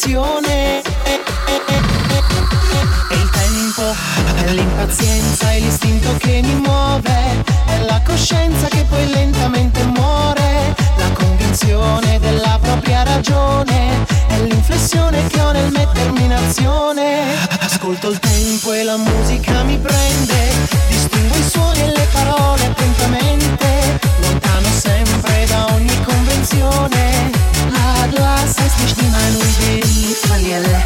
convinzione. È il tempo, è l'impazienza, è l'istinto che mi muove, è la coscienza che poi lentamente muore, la convinzione della propria ragione, è l'inflessione che ho nel mettermi in azione. Ascolto il tempo e la musica mi prende, distingo i suoni e le parole attentamente, lontano sempre da ogni convenzione. Ah, du hast es nicht in ein Idee verliere.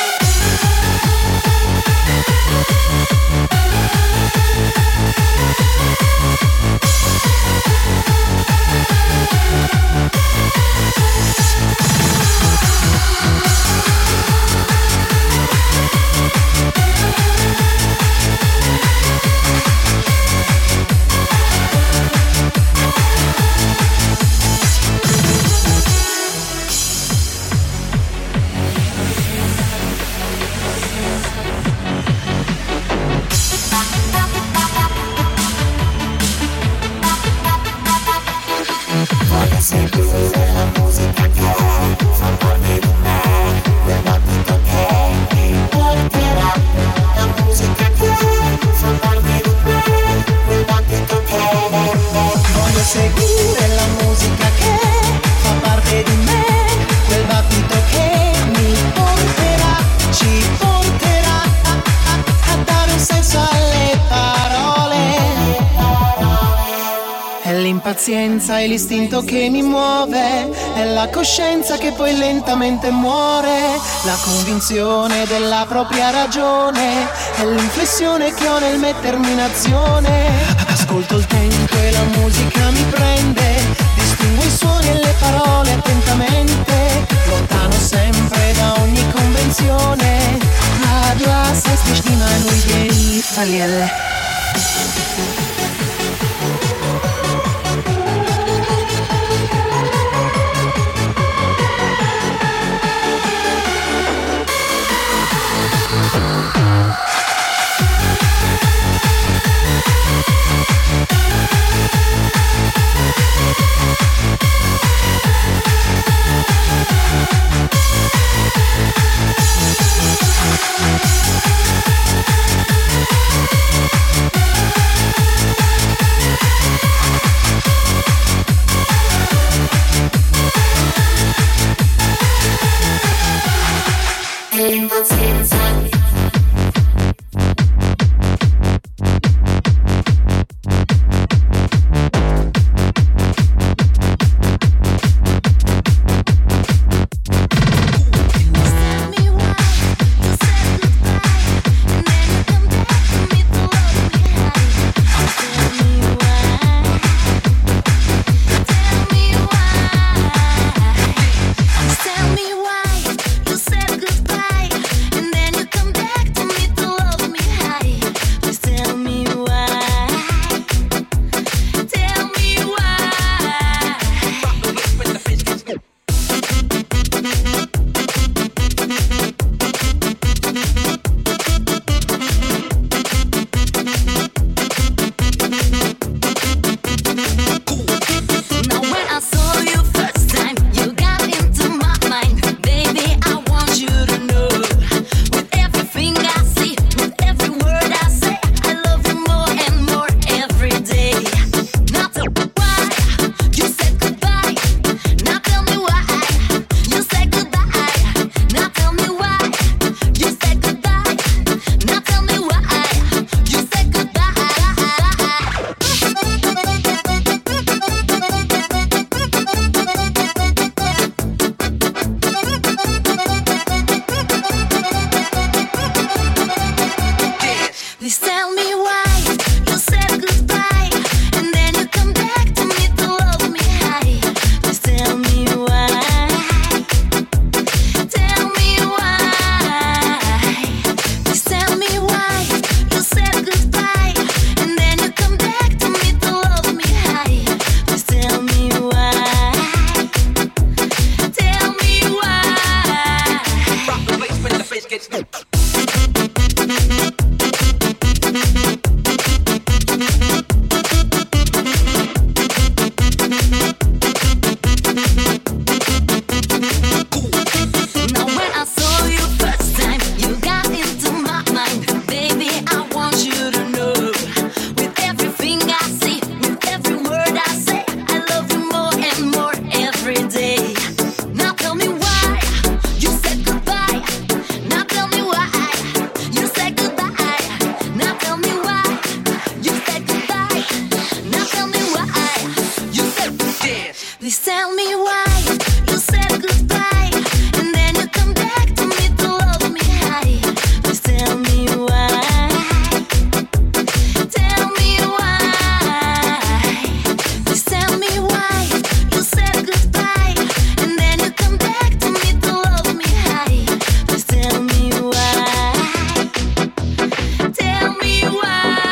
Voglio seguire la musica che fa parte di me, quel battito che mi porterà. La musica che fa parte di me, quel battito che voglio seguire la musica che fa parte di me, quel battito che mi porterà, ci porterà a dare un senso alle parole. È l'impazienza, è l'istinto che mi muove, è la coscienza che poi lentamente muore, la convinzione della propria ragione, è l'inflessione che ho nel mettermi in azione. Ascolto il tempo e la musica mi prende, distingo i suoni e le parole attentamente, lontano sempre da ogni convenzione. Ah, du hast es nicht in ein Idee verliere. Please tell me why you said goodbye and then you come back to me to love me high. Please tell me why. Tell me why. Please tell me why you said goodbye and then you come back to me to love me high. Please tell me why. Tell me why.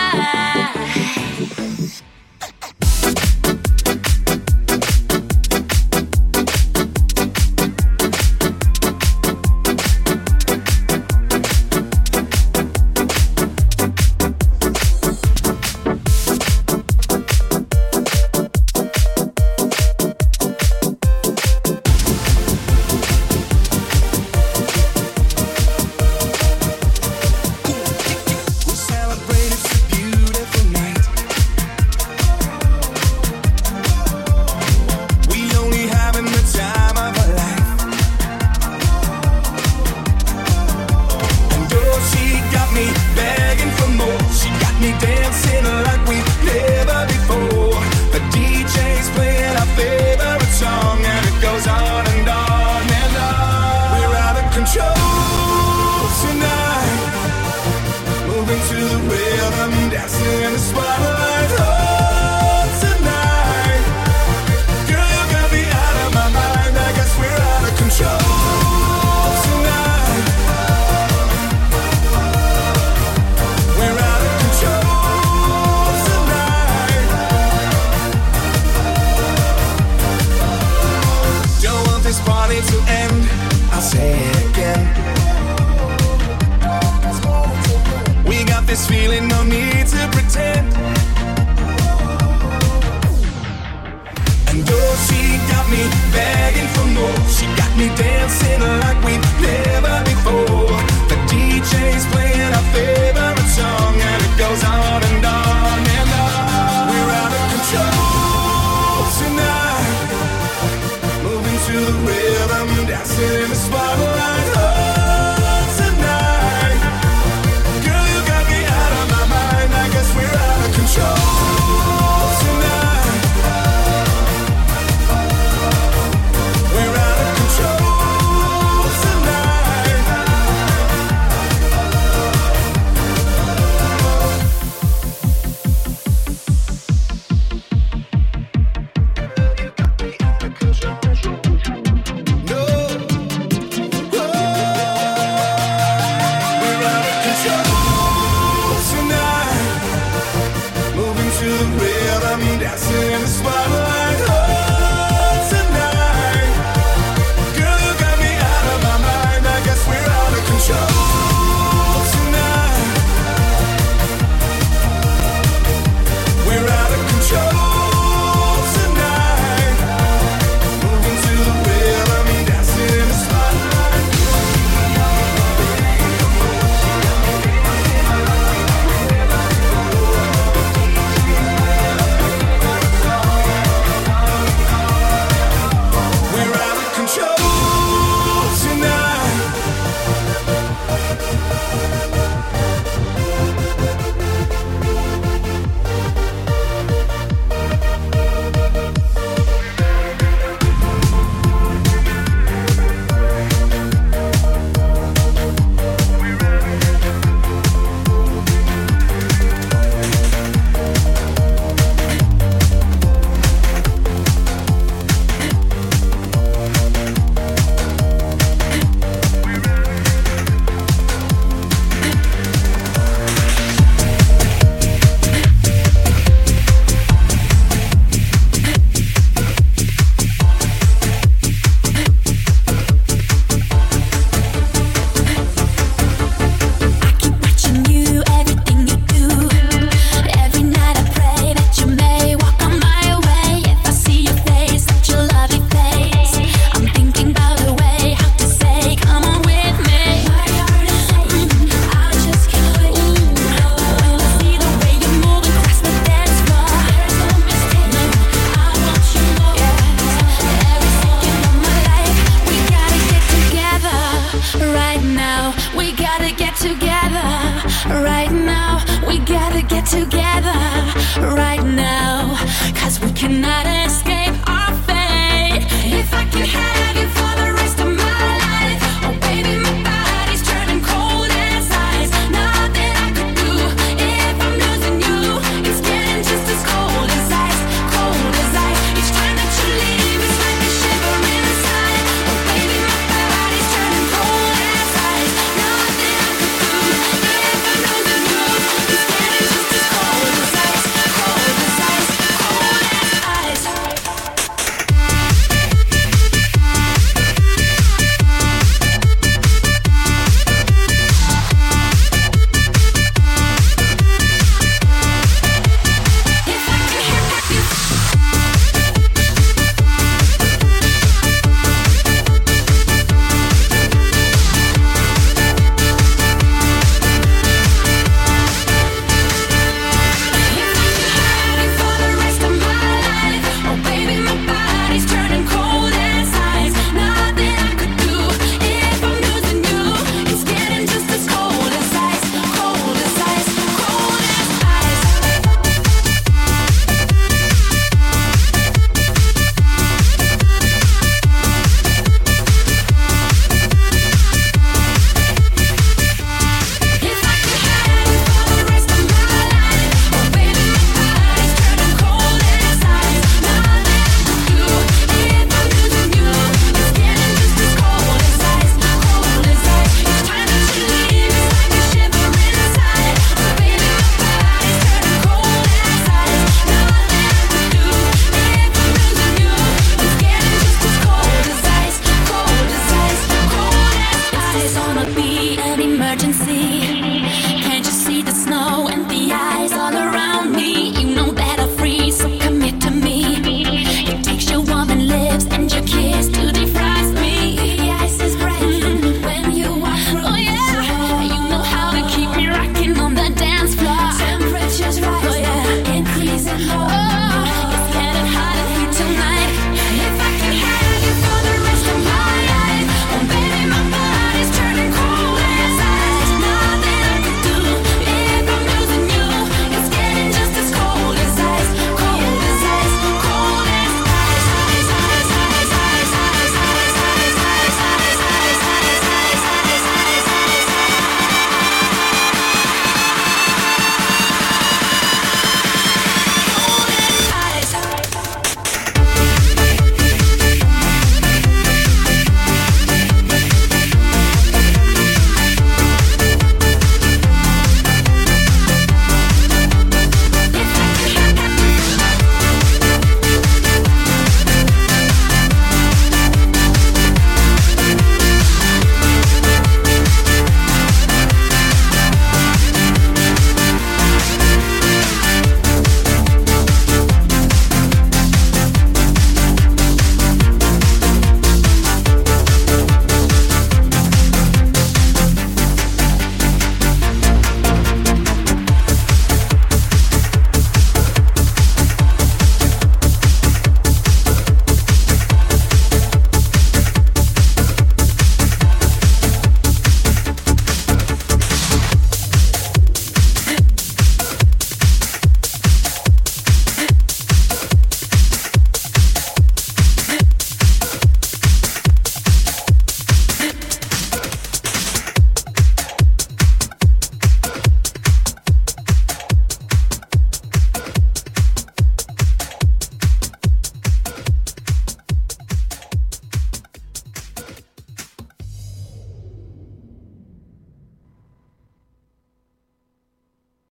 Feeling, no need to pretend. And oh, she got me begging for more. She got me dancing like we've never before.